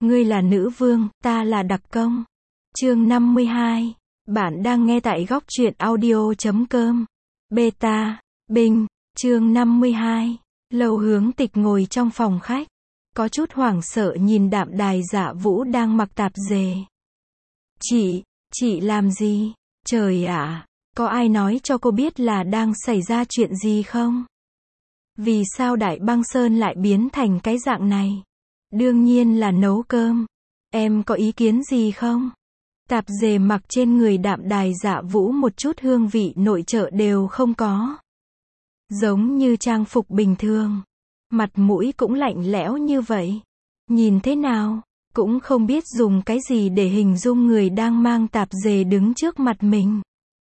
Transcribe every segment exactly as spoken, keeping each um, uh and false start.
Ngươi là nữ vương, ta là đặc công. Chương năm mươi hai. Bạn đang nghe tại góc truyện audio chấm com. Beta, Bình, chương năm mươi hai. Lâu Hướng Tịch ngồi trong phòng khách, có chút hoảng sợ nhìn Đạm Đài Dạ Vũ đang mặc tạp dề. Chị, chị làm gì? Trời ạ, có ai nói cho cô biết là đang xảy ra chuyện gì không? Vì sao Đại Băng Sơn lại biến thành cái dạng này? Đương nhiên là nấu cơm. Em có ý kiến gì không? Tạp dề mặc trên người Đạm Đài Dạ Vũ một chút hương vị nội trợ đều không có. Giống như trang phục bình thường. Mặt mũi cũng lạnh lẽo như vậy. Nhìn thế nào, cũng không biết dùng cái gì để hình dung người đang mang tạp dề đứng trước mặt mình.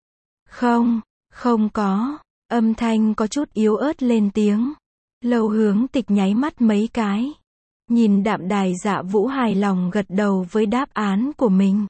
Không, không có. Âm thanh có chút yếu ớt lên tiếng. Lâu Hướng Tịch nháy mắt mấy cái. Nhìn Đạm Đài Dạ Vũ hài lòng gật đầu với đáp án của mình.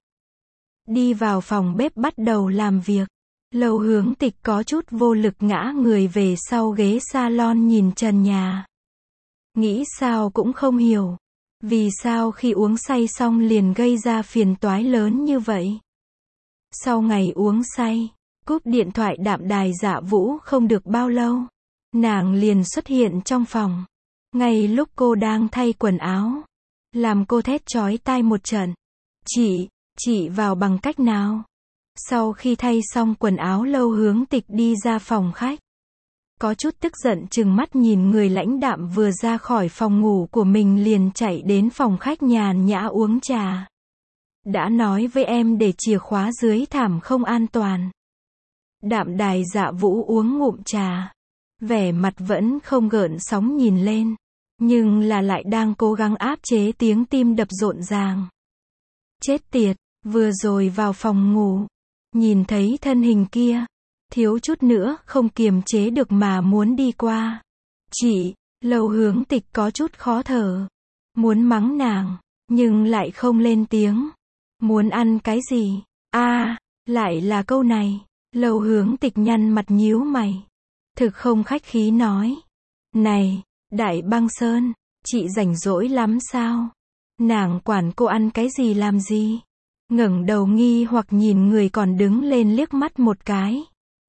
Đi vào phòng bếp bắt đầu làm việc. Lâu Hướng Tịch có chút vô lực ngã người về sau ghế salon nhìn trần nhà. Nghĩ sao cũng không hiểu. Vì sao khi uống say xong liền gây ra phiền toái lớn như vậy? Sau ngày uống say, cúp điện thoại Đạm Đài Dạ Vũ không được bao lâu, nàng liền xuất hiện trong phòng. Ngay lúc cô đang thay quần áo, làm cô thét chói tai một trận. Chị, chị vào bằng cách nào? Sau khi thay xong quần áo Lâu Hướng Tịch đi ra phòng khách. Có chút tức giận chừng mắt nhìn người lãnh đạm vừa ra khỏi phòng ngủ của mình liền chạy đến phòng khách nhàn nhã uống trà. Đã nói với em để chìa khóa dưới thảm không an toàn. Đạm Đài Dạ Vũ uống ngụm trà. Vẻ mặt vẫn không gợn sóng nhìn lên. Nhưng là lại đang cố gắng áp chế tiếng tim đập rộn ràng. Chết tiệt, vừa rồi vào phòng ngủ. Nhìn thấy thân hình kia. Thiếu chút nữa không kiềm chế được mà muốn đi qua. Chị, Lâu Hướng Tịch có chút khó thở. Muốn mắng nàng, nhưng lại không lên tiếng. Muốn ăn cái gì? A, à, lại là câu này. Lâu Hướng Tịch nhăn mặt nhíu mày. Thực không khách khí nói. Này, Đại Băng Sơn, chị rảnh rỗi lắm sao? Nàng quản cô ăn cái gì làm gì? Ngẩng đầu nghi hoặc nhìn người còn đứng lên liếc mắt một cái.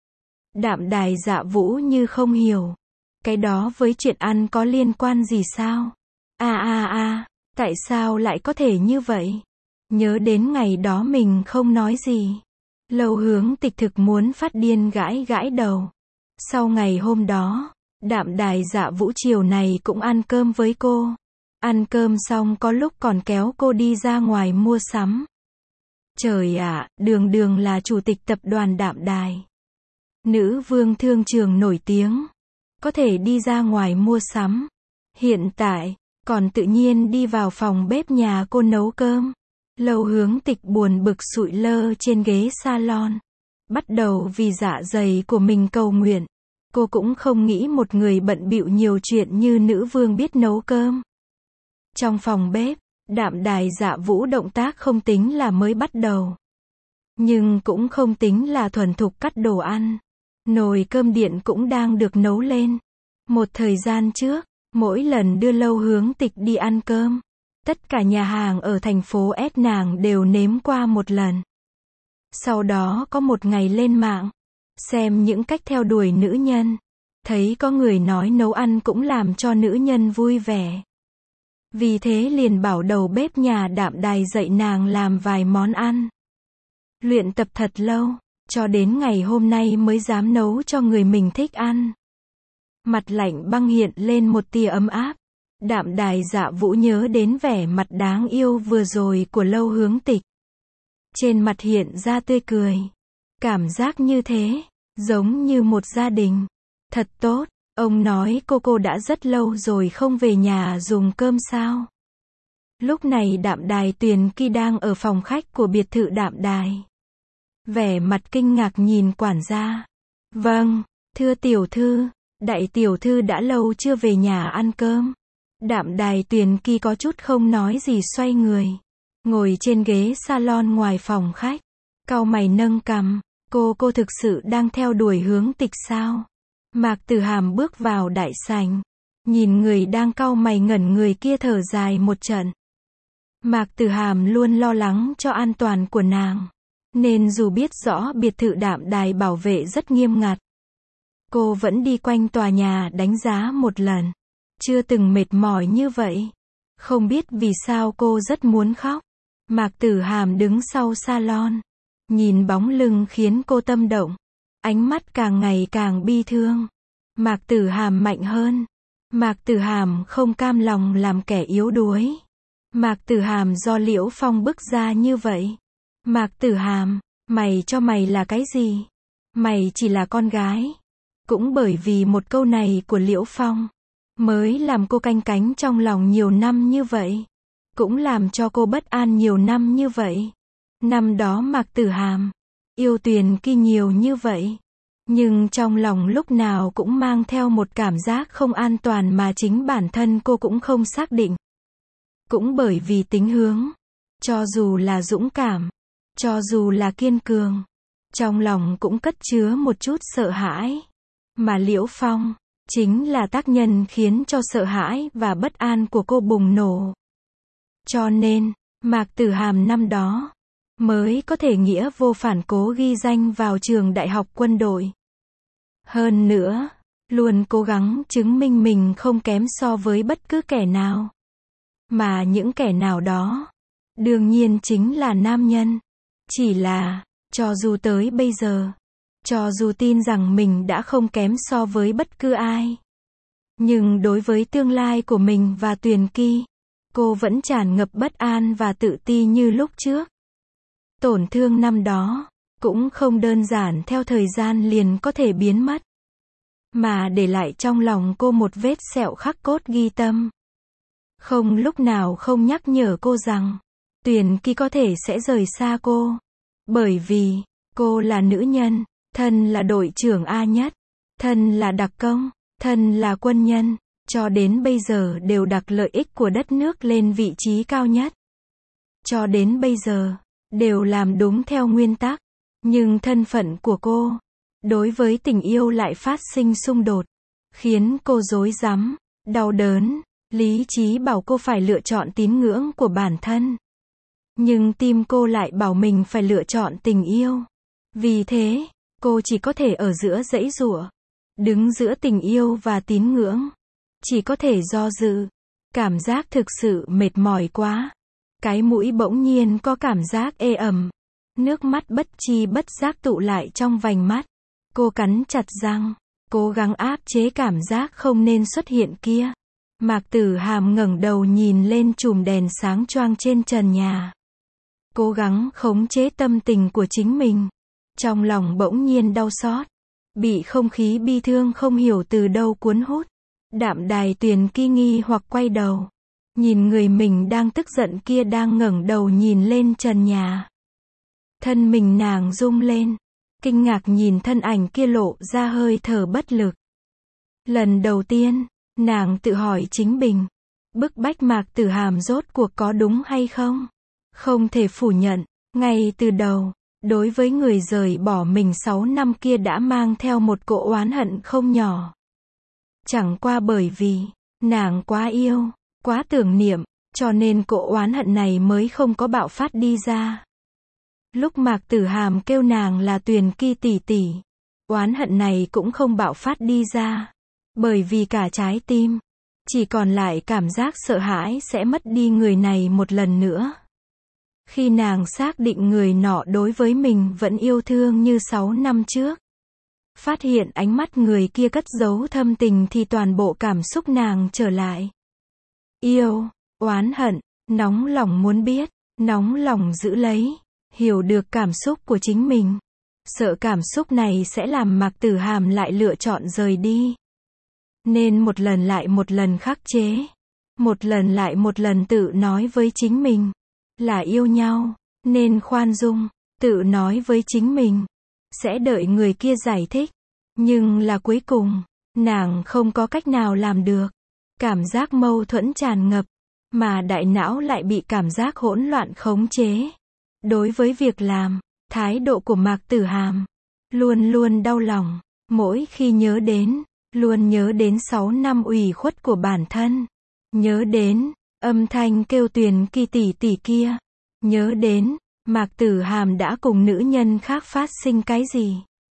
Đạm Đài Dạ Vũ như không hiểu. Cái đó với chuyện ăn có liên quan gì sao? À à à, tại sao lại có thể như vậy? Nhớ đến ngày đó mình không nói gì. Lâu Hướng Tịch thực muốn phát điên gãi gãi đầu. Sau ngày hôm đó, Đạm Đài Dạ Vũ chiều này cũng ăn cơm với cô. Ăn cơm xong có lúc còn kéo cô đi ra ngoài mua sắm. Trời ạ, đường đường là chủ tịch tập đoàn Đạm Đài. Nữ vương thương trường nổi tiếng. Có thể đi ra ngoài mua sắm. Hiện tại, còn tự nhiên đi vào phòng bếp nhà cô nấu cơm. Lâu Hướng Tịch buồn bực sụi lơ trên ghế salon. Bắt đầu vì dạ dày của mình cầu nguyện. Cô cũng không nghĩ một người bận bịu nhiều chuyện như nữ vương biết nấu cơm. Trong phòng bếp, Đạm Đài Dạ Vũ động tác không tính là mới bắt đầu. Nhưng cũng không tính là thuần thục cắt đồ ăn. Nồi cơm điện cũng đang được nấu lên. Một thời gian trước, mỗi lần đưa Lâu Hướng Tịch đi ăn cơm, tất cả nhà hàng ở thành phố S nàng đều nếm qua một lần. Sau đó có một ngày lên mạng, xem những cách theo đuổi nữ nhân. Thấy có người nói nấu ăn cũng làm cho nữ nhân vui vẻ. Vì thế liền bảo đầu bếp nhà Đạm Đài dạy nàng làm vài món ăn. Luyện tập thật lâu, cho đến ngày hôm nay mới dám nấu cho người mình thích ăn. Mặt lạnh băng hiện lên một tia ấm áp. Đạm Đài Dạ Vũ nhớ đến vẻ mặt đáng yêu vừa rồi của Lâu Hướng Tịch. Trên mặt hiện ra tươi cười. Cảm giác như thế, giống như một gia đình. Thật tốt, ông nói cô cô đã rất lâu rồi không về nhà dùng cơm sao? Lúc này Đạm Đài Tuyền Kỳ đang ở phòng khách của biệt thự Đạm Đài. Vẻ mặt kinh ngạc nhìn quản gia. Vâng, thưa tiểu thư, đại tiểu thư đã lâu chưa về nhà ăn cơm. Đạm Đài Tuyền Kỳ có chút không nói gì xoay người. Ngồi trên ghế salon ngoài phòng khách. Cau mày nâng cằm. Cô cô thực sự đang theo đuổi Hướng Tịch sao? Mạc Tử Hàm bước vào đại sảnh. Nhìn người đang cau mày ngẩn người kia thở dài một trận. Mạc Tử Hàm luôn lo lắng cho an toàn của nàng. Nên dù biết rõ biệt thự Đạm Đài bảo vệ rất nghiêm ngặt, cô vẫn đi quanh tòa nhà đánh giá một lần. Chưa từng mệt mỏi như vậy. Không biết vì sao cô rất muốn khóc. Mạc Tử Hàm đứng sau salon, nhìn bóng lưng khiến cô tâm động. Ánh mắt càng ngày càng bi thương. Mạc Tử Hàm mạnh hơn. Mạc Tử Hàm không cam lòng làm kẻ yếu đuối. Mạc Tử Hàm do Liễu Phong bức ra như vậy. Mạc Tử Hàm, mày cho mày là cái gì? Mày chỉ là con gái. Cũng bởi vì một câu này của Liễu Phong, mới làm cô canh cánh trong lòng nhiều năm như vậy. Cũng làm cho cô bất an nhiều năm như vậy. Năm đó Mạc Tử Hàm yêu Tuyền Kỳ nhiều như vậy, nhưng trong lòng lúc nào cũng mang theo một cảm giác không an toàn mà chính bản thân cô cũng không xác định. Cũng bởi vì tính hướng, cho dù là dũng cảm, cho dù là kiên cường, trong lòng cũng cất chứa một chút sợ hãi. Mà Liễu Phong chính là tác nhân khiến cho sợ hãi và bất an của cô bùng nổ. Cho nên, Mạc Tử Hàm năm đó mới có thể nghĩa vô phản cố ghi danh vào trường đại học quân đội. Hơn nữa, luôn cố gắng chứng minh mình không kém so với bất cứ kẻ nào. Mà những kẻ nào đó, đương nhiên chính là nam nhân. Chỉ là, cho dù tới bây giờ, cho dù tin rằng mình đã không kém so với bất cứ ai, nhưng đối với tương lai của mình và Tuyền Kỳ, cô vẫn tràn ngập bất an và tự ti như lúc trước. Tổn thương năm đó cũng không đơn giản theo thời gian liền có thể biến mất, mà để lại trong lòng cô một vết sẹo khắc cốt ghi tâm. Không lúc nào không nhắc nhở cô rằng Tuyền Kỳ có thể sẽ rời xa cô, bởi vì cô là nữ nhân, thân là đội trưởng A Nhất, thân là đặc công, thân là quân nhân, cho đến bây giờ đều đặt lợi ích của đất nước lên vị trí cao nhất. Cho đến bây giờ đều làm đúng theo nguyên tắc, nhưng thân phận của cô đối với tình yêu lại phát sinh xung đột, khiến cô rối rắm, đau đớn. Lý trí bảo cô phải lựa chọn tín ngưỡng của bản thân, nhưng tim cô lại bảo mình phải lựa chọn tình yêu. Vì thế, cô chỉ có thể ở giữa giãy giụa, đứng giữa tình yêu và tín ngưỡng, chỉ có thể do dự. Cảm giác thực sự mệt mỏi quá. Cái mũi bỗng nhiên có cảm giác ê ẩm, nước mắt bất chi bất giác tụ lại trong vành mắt. Cô cắn chặt răng, cố gắng áp chế cảm giác không nên xuất hiện kia. Mạc Tử Hàm ngẩng đầu nhìn lên chùm đèn sáng choang trên trần nhà, cố gắng khống chế tâm tình của chính mình. Trong lòng bỗng nhiên đau xót, bị không khí bi thương không hiểu từ đâu cuốn hút. Đạm Đài Tuyền Kỳ nghi hoặc quay đầu, nhìn người mình đang tức giận kia đang ngẩng đầu nhìn lên trần nhà. Thân mình nàng rung lên, kinh ngạc nhìn thân ảnh kia lộ ra hơi thở bất lực. Lần đầu tiên, nàng tự hỏi chính mình, bức bách Mạc Tử Hàm rốt cuộc có đúng hay không? Không thể phủ nhận, ngay từ đầu, đối với người rời bỏ mình sáu năm kia đã mang theo một cỗ oán hận không nhỏ. Chẳng qua bởi vì, nàng quá yêu, quá tưởng niệm, cho nên cỗ oán hận này mới không có bạo phát đi ra. Lúc Mạc Tử Hàm kêu nàng là Tuyền Kỳ tỷ tỷ, oán hận này cũng không bạo phát đi ra. Bởi vì cả trái tim chỉ còn lại cảm giác sợ hãi sẽ mất đi người này một lần nữa. Khi nàng xác định người nọ đối với mình vẫn yêu thương như sáu năm trước, phát hiện ánh mắt người kia cất giấu thâm tình thì toàn bộ cảm xúc nàng trở lại. Yêu, oán hận, nóng lòng muốn biết, nóng lòng giữ lấy, hiểu được cảm xúc của chính mình. Sợ cảm xúc này sẽ làm Mạc Tử Hàm lại lựa chọn rời đi. Nên một lần lại một lần khắc chế, một lần lại một lần tự nói với chính mình là yêu nhau, nên khoan dung, tự nói với chính mình sẽ đợi người kia giải thích. Nhưng là cuối cùng, nàng không có cách nào làm được. Cảm giác mâu thuẫn tràn ngập, mà đại não lại bị cảm giác hỗn loạn khống chế. Đối với việc làm, thái độ của Mạc Tử Hàm luôn luôn đau lòng, mỗi khi nhớ đến, luôn nhớ đến sáu năm ủy khuất của bản thân, nhớ đến Âm thanh kêu Tuyền Kỳ tỷ tỷ kia. Nhớ đến, Mạc Tử Hàm đã cùng nữ nhân khác phát sinh cái gì.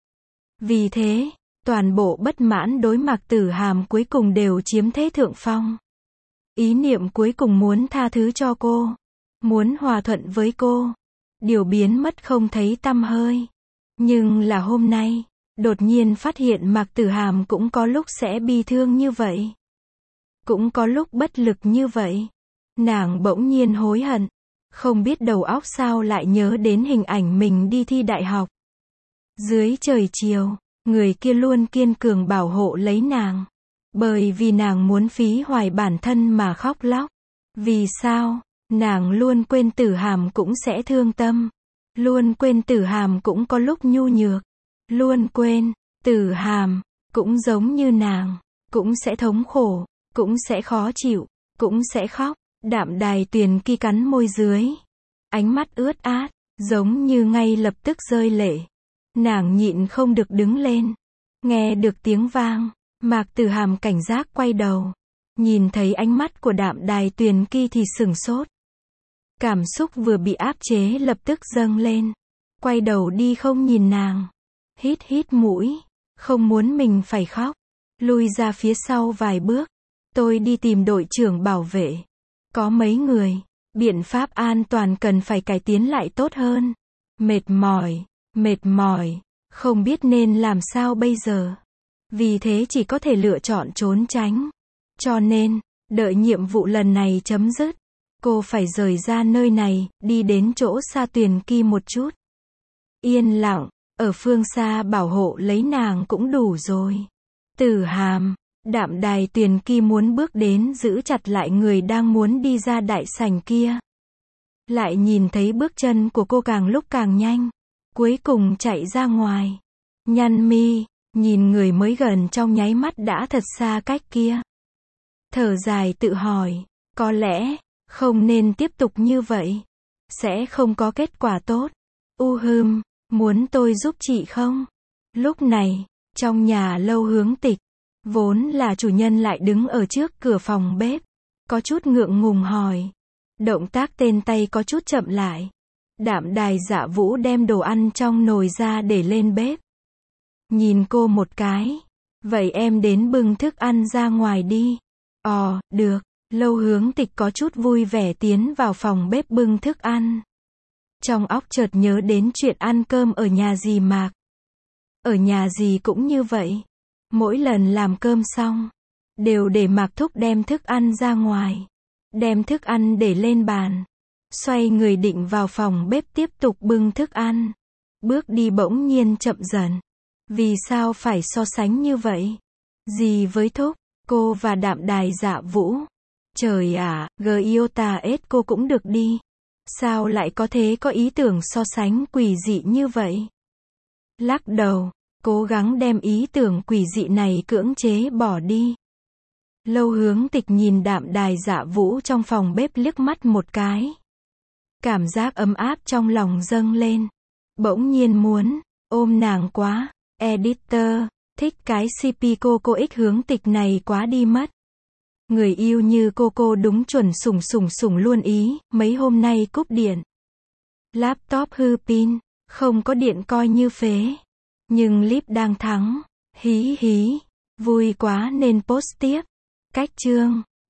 Vì thế, toàn bộ bất mãn đối Mạc Tử Hàm cuối cùng đều chiếm thế thượng phong. Ý niệm cuối cùng muốn tha thứ cho cô. Muốn hòa thuận với cô. Điều biến mất không thấy tăm hơi. Nhưng là hôm nay, đột nhiên phát hiện Mạc Tử Hàm cũng có lúc sẽ bi thương như vậy. Cũng có lúc bất lực như vậy. Nàng bỗng nhiên hối hận. Không biết đầu óc sao lại nhớ đến hình ảnh mình đi thi đại học. Dưới trời chiều, người kia luôn kiên cường bảo hộ lấy nàng. Bởi vì nàng muốn phí hoài bản thân mà khóc lóc. Vì sao? Nàng luôn quên Tử Hàm cũng sẽ thương tâm. Luôn quên Tử Hàm cũng có lúc nhu nhược. Luôn quên, Tử Hàm, cũng giống như nàng, cũng sẽ thống khổ, cũng sẽ khó chịu, cũng sẽ khóc. Đạm Đài Tuyền Kỳ cắn môi dưới. Ánh mắt ướt át, giống như ngay lập tức rơi lệ. Nàng nhịn không được đứng lên. Nghe được tiếng vang, Mạc Tử Hàm cảnh giác quay đầu. Nhìn thấy ánh mắt của Đạm Đài Tuyền Kỳ thì sửng sốt. Cảm xúc vừa bị áp chế lập tức dâng lên. Quay đầu đi không nhìn nàng. Hít hít mũi. Không muốn mình phải khóc. Lui ra phía sau vài bước. Tôi đi tìm đội trưởng bảo vệ. Có mấy người. Biện pháp an toàn cần phải cải tiến lại tốt hơn. Mệt mỏi. Mệt mỏi. Không biết nên làm sao bây giờ. Vì thế chỉ có thể lựa chọn trốn tránh. Cho nên, đợi nhiệm vụ lần này chấm dứt. Cô phải rời ra nơi này, đi đến chỗ xa Tuyền Kỳ một chút. Yên lặng, ở phương xa bảo hộ lấy nàng cũng đủ rồi. Tử Hàm, Đạm Đài Tuyền Kỳ muốn bước đến giữ chặt lại người đang muốn đi ra đại sảnh kia. Lại nhìn thấy bước chân của cô càng lúc càng nhanh. Cuối cùng chạy ra ngoài. Nhăn mi, nhìn người mới gần trong nháy mắt đã thật xa cách kia. Thở dài tự hỏi, có lẽ, không nên tiếp tục như vậy. Sẽ không có kết quả tốt. U hừm, muốn tôi giúp chị không? Lúc này, trong nhà Lâu Hướng Tịch, vốn là chủ nhân lại đứng ở trước cửa phòng bếp. Có chút ngượng ngùng hỏi. Động tác tên tay có chút chậm lại. Đạm Đài Dạ Vũ đem đồ ăn trong nồi ra để lên bếp. Nhìn cô một cái. Vậy em đến bưng thức ăn ra ngoài đi. Ồ, được. Lâu Hướng Tịch có chút vui vẻ tiến vào phòng bếp bưng thức ăn. Trong óc chợt nhớ đến chuyện ăn cơm ở nhà dì Mạc. Ở nhà dì cũng như vậy. Mỗi lần làm cơm xong, đều để Mạc Thúc đem thức ăn ra ngoài. Đem thức ăn để lên bàn. Xoay người định vào phòng bếp tiếp tục bưng thức ăn. Bước đi bỗng nhiên chậm dần. Vì sao phải so sánh như vậy? Dì với Thúc, cô và Đạm Đài Dạ Vũ. Trời ạ, Giota S cô cũng được đi. Sao lại có thế có ý tưởng so sánh quỷ dị như vậy? Lắc đầu, cố gắng đem ý tưởng quỷ dị này cưỡng chế bỏ đi. Lâu Hướng Tịch nhìn Đạm Đài Dạ Vũ trong phòng bếp liếc mắt một cái. Cảm giác ấm áp trong lòng dâng lên. Bỗng nhiên muốn ôm nàng quá. Editor, thích cái xê pê cô cô ích Hướng Tịch này quá đi mất. Người yêu như cô cô đúng chuẩn sủng sủng sủng luôn ý, mấy hôm nay cúp điện. Laptop hư pin, không có điện coi như phế. Nhưng clip đang thắng, hí hí, vui quá nên post tiếp. Cách chương